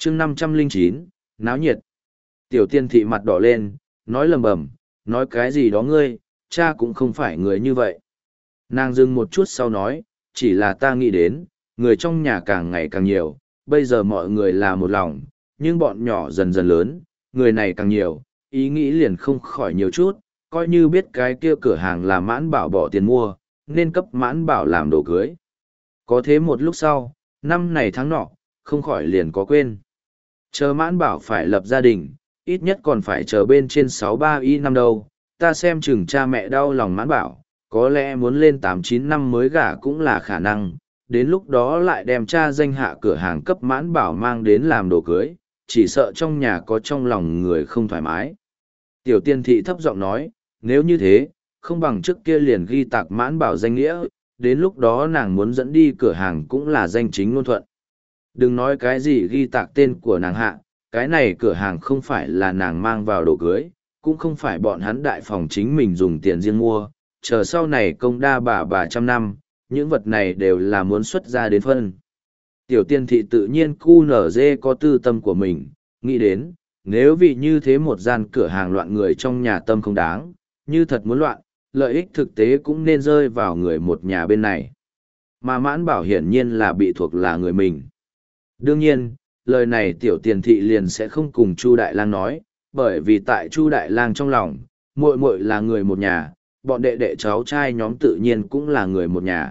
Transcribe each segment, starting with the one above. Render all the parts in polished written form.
chương 509, náo nhiệt. Tiểu tiên thị mặt đỏ lên, nói lầm bầm, nói cái gì đó ngươi, cha cũng không phải người như vậy. Nàng dừng một chút sau nói, chỉ là ta nghĩ đến, người trong nhà càng ngày càng nhiều, bây giờ mọi người là một lòng, nhưng bọn nhỏ dần dần lớn, người này càng nhiều, ý nghĩ liền không khỏi nhiều chút, coi như biết cái kia cửa hàng là Mãn Bảo bỏ tiền mua, nên cấp Mãn Bảo làm đồ cưới. Có thế một lúc sau, năm này tháng nọ, không khỏi liền có quên. Chờ Mãn Bảo phải lập gia đình, ít nhất còn phải chờ bên trên 63 năm đâu, ta xem chừng cha mẹ đau lòng Mãn Bảo, có lẽ muốn lên 8-9 năm mới gả cũng là khả năng, đến lúc đó lại đem cha danh hạ cửa hàng cấp Mãn Bảo mang đến làm đồ cưới, chỉ sợ trong nhà có trong lòng người không thoải mái. Tiểu tiên thị thấp giọng nói, nếu như thế, không bằng trước kia liền ghi tạc Mãn Bảo danh nghĩa, đến lúc đó nàng muốn dẫn đi cửa hàng cũng là danh chính ngôn thuận. Đừng nói cái gì ghi tạc tên của nàng hạ, cái này cửa hàng không phải là nàng mang vào đồ cưới, cũng không phải bọn hắn đại phòng chính mình dùng tiền riêng mua, chờ sau này công đa bà trăm năm, những vật này đều là muốn xuất ra đến phân. Tiểu tiên thị tự nhiên cu nở dê có tư tâm của mình, nghĩ đến, nếu vì như thế một gian cửa hàng loạn người trong nhà tâm không đáng, như thật muốn loạn, lợi ích thực tế cũng nên rơi vào người một nhà bên này. Mà Mãn Bảo hiển nhiên là bị thuộc là người mình. Đương nhiên, lời này tiểu tiền thị liền sẽ không cùng Chu Đại Lang nói, bởi vì tại Chu Đại Lang trong lòng, muội muội là người một nhà, bọn đệ đệ cháu trai nhóm tự nhiên cũng là người một nhà.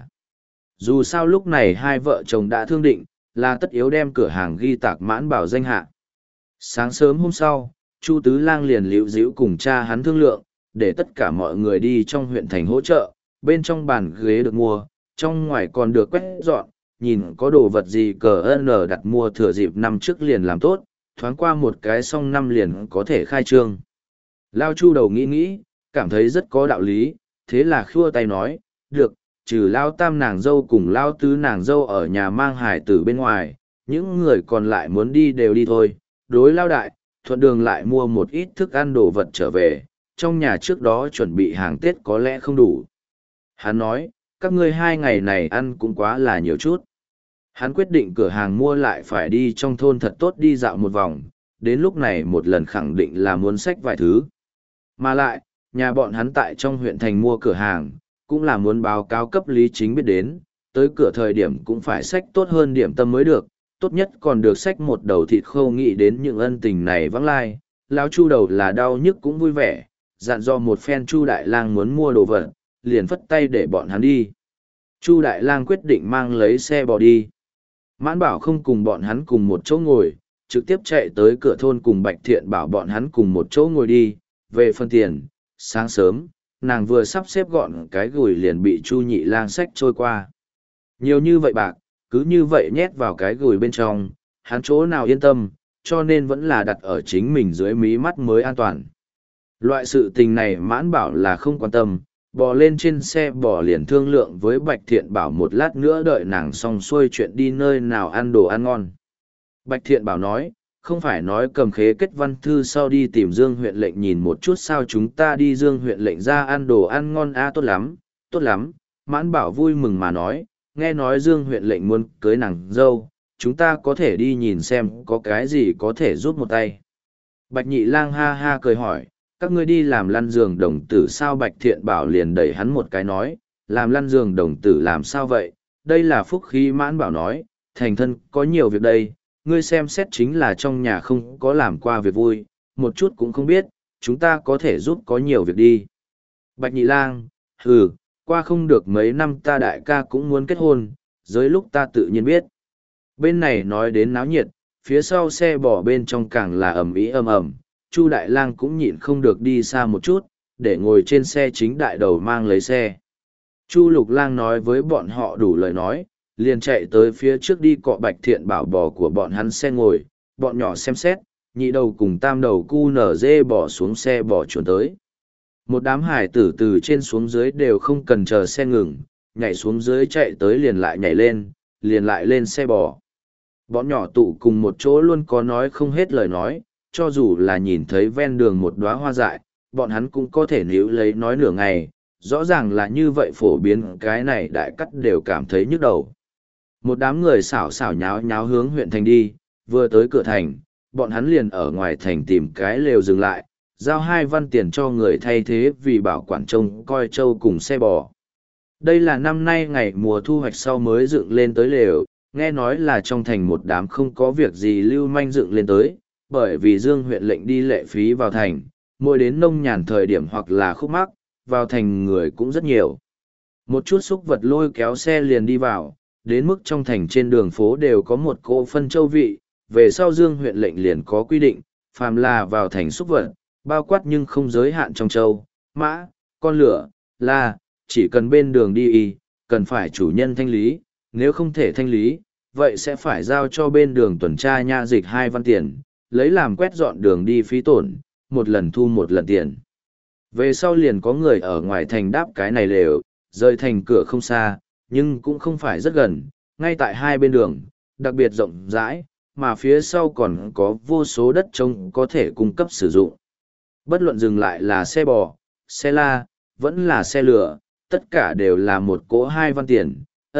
Dù sao lúc này hai vợ chồng đã thương định, là tất yếu đem cửa hàng ghi tạc Mãn Bảo danh hạ. Sáng sớm hôm sau, Chu Tứ Lang liền líu díu cùng cha hắn thương lượng, để tất cả mọi người đi trong huyện thành hỗ trợ, bên trong bàn ghế được mua, trong ngoài còn được quét dọn, nhìn có đồ vật gì cờ n đặt mua thừa dịp năm trước liền làm tốt, thoáng qua một cái xong năm liền có thể khai trương. Lao Chu đầu nghĩ nghĩ, cảm thấy rất có đạo lý, thế là khua tay nói, được, trừ Lao Tam nàng dâu cùng Lao Tứ nàng dâu ở nhà mang hải tử bên ngoài, những người còn lại muốn đi đều đi thôi, đối Lao Đại, thuận đường lại mua một ít thức ăn đồ vật trở về, trong nhà trước đó chuẩn bị hàng Tết có lẽ không đủ. Hắn nói, các ngươi 2 ngày này ăn cũng quá là nhiều chút. Hắn quyết định cửa hàng mua lại phải đi trong thôn thật tốt đi dạo một vòng, đến lúc này một lần khẳng định là muốn xách vài thứ. Mà lại, nhà bọn hắn tại trong huyện thành mua cửa hàng, cũng là muốn báo cáo cấp lý chính biết đến, tới cửa thời điểm cũng phải xách tốt hơn điểm tâm mới được, tốt nhất còn được xách một đầu thịt khô nghĩ đến những ân tình này vắng lai. Lão Chu đầu là đau nhức cũng vui vẻ, dặn dò một phen Chu Đại Lang muốn mua đồ vật, liền phất tay để bọn hắn đi. Chu Đại Lang quyết định mang lấy xe bò đi. Mãn Bảo không cùng bọn hắn cùng một chỗ ngồi, trực tiếp chạy tới cửa thôn cùng Bạch Thiện bảo bọn hắn cùng một chỗ ngồi đi. Về phần tiền, sáng sớm, nàng vừa sắp xếp gọn cái gùi liền bị Chu Nhị Lang xách trôi qua. Nhiều như vậy bạc, cứ như vậy nhét vào cái gùi bên trong, hắn chỗ nào yên tâm, cho nên vẫn là đặt ở chính mình dưới mí mắt mới an toàn. Loại sự tình này Mãn Bảo là không quan tâm, bò lên trên xe bò liền thương lượng với Bạch Thiện Bảo một lát nữa đợi nàng xong xuôi chuyện đi nơi nào ăn đồ ăn ngon. Bạch Thiện Bảo nói, không phải nói cầm khế kết văn thư sau đi tìm Dương huyện lệnh nhìn một chút sao chúng ta đi Dương huyện lệnh ra ăn đồ ăn ngon tốt lắm, tốt lắm. Mãn Bảo vui mừng mà nói, nghe nói Dương huyện lệnh muốn cưới nàng dâu, chúng ta có thể đi nhìn xem có cái gì có thể giúp một tay. Bạch Nhị Lang ha ha cười hỏi, các ngươi đi làm lăn giường đồng tử sao? Bạch Thiện Bảo liền đẩy hắn một cái nói, làm lăn giường đồng tử làm sao vậy? Đây là phúc khí. Mãn Bảo nói, thành thân có nhiều việc đây, ngươi xem xét chính là trong nhà không có làm qua việc vui, một chút cũng không biết, chúng ta có thể giúp có nhiều việc đi. Bạch Nhị Lang, qua không được mấy năm ta đại ca cũng muốn kết hôn, dưới lúc ta tự nhiên biết. Bên này nói đến náo nhiệt, phía sau xe bò bên trong càng là ầm ĩ ầm ầm. Chu Đại Lang cũng nhịn không được đi xa một chút, để ngồi trên xe chính đại đầu mang lấy xe. Chu Lục Lang nói với bọn họ đủ lời nói, liền chạy tới phía trước đi cọ Bạch Thiện Bảo bò của bọn hắn xe ngồi, bọn nhỏ xem xét, nhị đầu cùng tam đầu cu nở dê bỏ xuống xe bỏ chuồn tới. Một đám hải tử từ trên xuống dưới đều không cần chờ xe ngừng, nhảy xuống dưới chạy tới liền lại nhảy lên, liền lại lên xe bò. Bọn nhỏ tụ cùng một chỗ luôn có nói không hết lời nói, cho dù là nhìn thấy ven đường một đóa hoa dại, bọn hắn cũng có thể níu lấy nói nửa ngày, rõ ràng là như vậy phổ biến cái này đại cắt đều cảm thấy nhức đầu. Một đám người xảo xảo nháo nháo hướng huyện thành đi, vừa tới cửa thành, bọn hắn liền ở ngoài thành tìm cái lều dừng lại, giao 2 văn tiền cho người thay thế vì bảo quản trông coi trâu cùng xe bò. Đây là năm nay ngày mùa thu hoạch sau mới dựng lên tới lều, nghe nói là trong thành một đám không có việc gì lưu manh dựng lên tới, bởi vì Dương huyện lệnh đi lệ phí vào thành, mỗi đến nông nhàn thời điểm hoặc là khúc mắc, vào thành người cũng rất nhiều. Một chút xúc vật lôi kéo xe liền đi vào, đến mức trong thành trên đường phố đều có một cỗ phân châu vị, về sau Dương huyện lệnh liền có quy định, phàm là vào thành xúc vật, bao quát nhưng không giới hạn trong châu, mã, con lửa, la, chỉ cần bên đường đi y, cần phải chủ nhân thanh lý, nếu không thể thanh lý, vậy sẽ phải giao cho bên đường tuần tra nha dịch 2 văn tiền, lấy làm quét dọn đường đi phí tổn, một lần thu một lần tiền. Về sau liền có người ở ngoài thành đáp cái này lều, rời thành cửa không xa, nhưng cũng không phải rất gần, ngay tại hai bên đường, đặc biệt rộng rãi, mà phía sau còn có vô số đất trống có thể cung cấp sử dụng. Bất luận dừng lại là xe bò, xe la, vẫn là xe lửa, tất cả đều là một cỗ 2 văn tiền,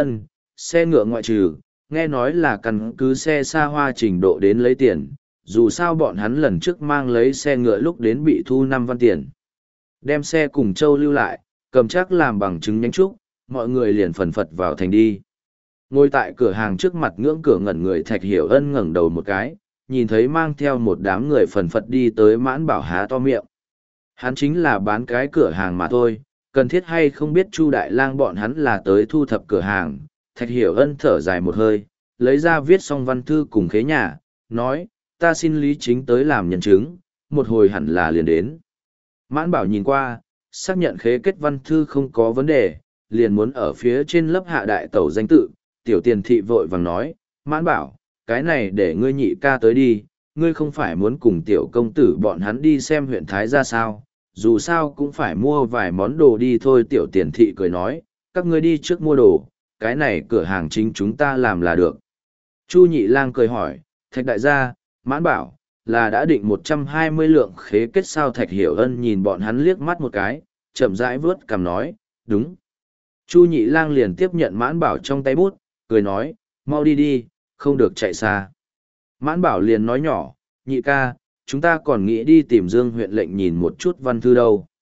xe ngựa ngoại trừ, nghe nói là căn cứ xe xa hoa trình độ đến lấy tiền, dù sao bọn hắn lần trước mang lấy xe ngựa lúc đến bị thu 5 văn tiền. Đem xe cùng châu lưu lại, cầm chắc làm bằng chứng nhánh trúc, mọi người liền phần phật vào thành đi. Ngồi tại cửa hàng trước mặt ngưỡng cửa ngẩn người Thạch Hiểu Ân ngẩng đầu một cái, nhìn thấy mang theo một đám người phần phật đi tới Mãn Bảo há to miệng. Hắn chính là bán cái cửa hàng mà thôi, cần thiết hay không biết Chu Đại Lang bọn hắn là tới thu thập cửa hàng. Thạch Hiểu Ân thở dài một hơi, lấy ra viết xong văn thư cùng khế nhà, nói, ta xin Lý Chính tới làm nhân chứng, một hồi hẳn là liền đến. Mãn Bảo nhìn qua, xác nhận khế kết văn thư không có vấn đề, liền muốn ở phía trên lớp hạ đại tẩu danh tự, tiểu tiền thị vội vàng nói, Mãn Bảo, cái này để ngươi nhị ca tới đi, ngươi không phải muốn cùng tiểu công tử bọn hắn đi xem huyện Thái ra sao, dù sao cũng phải mua vài món đồ đi thôi. Tiểu tiền thị cười nói, các ngươi đi trước mua đồ, cái này cửa hàng chính chúng ta làm là được. Chu Nhị Lang cười hỏi, Thạch đại gia, Mãn Bảo, là đã định 120 lượng khế kết sao? Thạch Hiểu Ân nhìn bọn hắn liếc mắt một cái, chậm rãi vớt cằm nói, đúng. Chu Nhị Lang liền tiếp nhận Mãn Bảo trong tay bút, cười nói, mau đi đi, không được chạy xa. Mãn Bảo liền nói nhỏ, nhị ca, chúng ta còn nghĩ đi tìm Dương huyện lệnh nhìn một chút văn thư đâu.